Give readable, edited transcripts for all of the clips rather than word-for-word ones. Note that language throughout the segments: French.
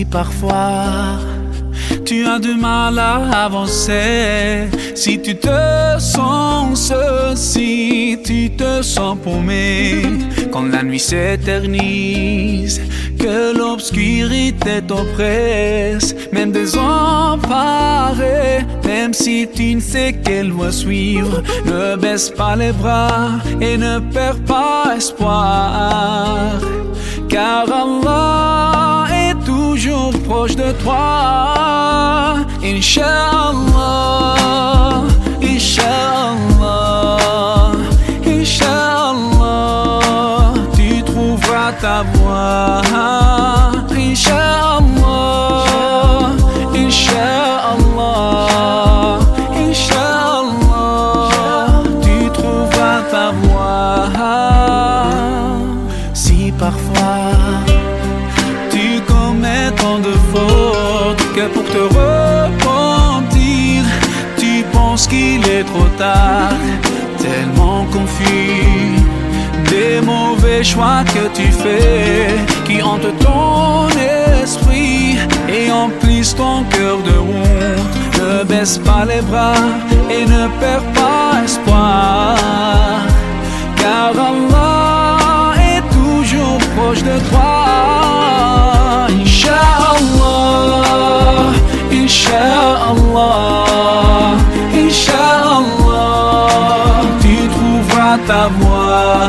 parfois tu as du mal à avancer, si tu te sens seul, si tu te sens paumé, quand la nuit s'éternise, que l'obscurité t'oppresse, même désemparé, même si tu ne sais quelle voie suivre, ne baisse pas les bras et ne perds pas espoir, car Allah est toujours proche de toi. Inch'Allah, Inch'Allah, Inch'Allah, tu trouveras ta voie. Inch'Allah, Inch'Allah, Inch'Allah, tu trouveras ta voie. Si parfois tu commets tant de fautes que pour te repentir tu penses qu'il est trop tard, tellement confus des mauvais choix que tu fais, qui hantent ton esprit et emplissent ton cœur de honte. Ne baisse pas les bras et ne perds pas espoir, car Allah est toujours proche de toi. Inch'Allah, Inch'Allah, Inch'Allah, tu trouveras ta voie.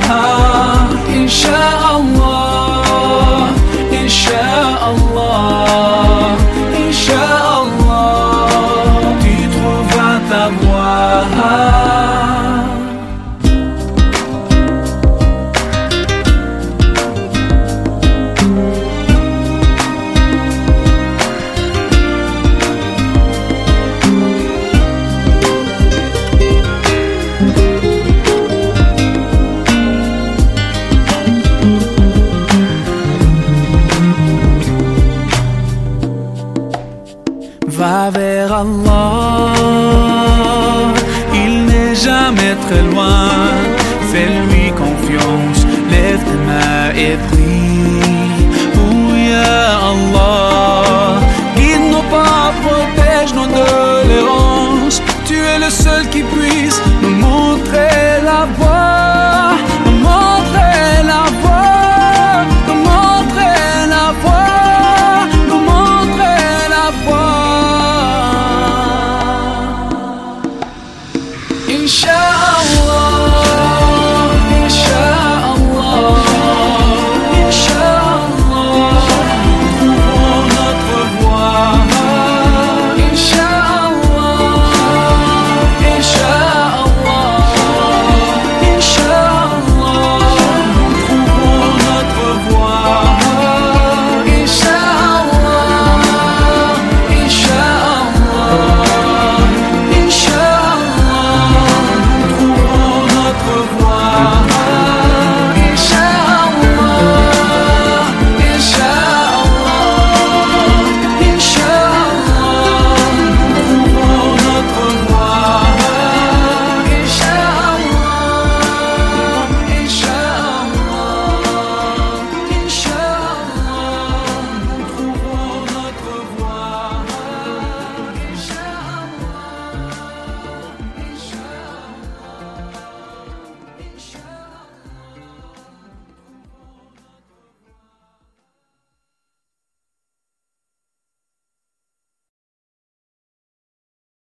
Inch'Allah, Inch'Allah, Inch'Allah, tu trouveras ta voie. Va vers Allah, il n'est jamais très loin. Fais-lui confiance, lève tes mains et prie. Oh ya Allah, guide nos pas, protège nos doléances. Tu es le seul qui puisse nous montrer la voie.